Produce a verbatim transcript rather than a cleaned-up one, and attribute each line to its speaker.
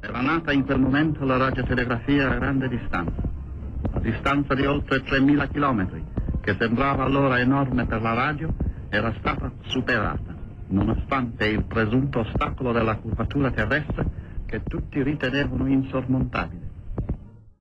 Speaker 1: Era nata in quel momento la radiotelegrafia a grande distanza, a distanza di oltre tremila chilometri, che sembrava allora enorme per la radio, era stata superata, nonostante il presunto ostacolo della curvatura terrestre che tutti ritenevano insormontabile.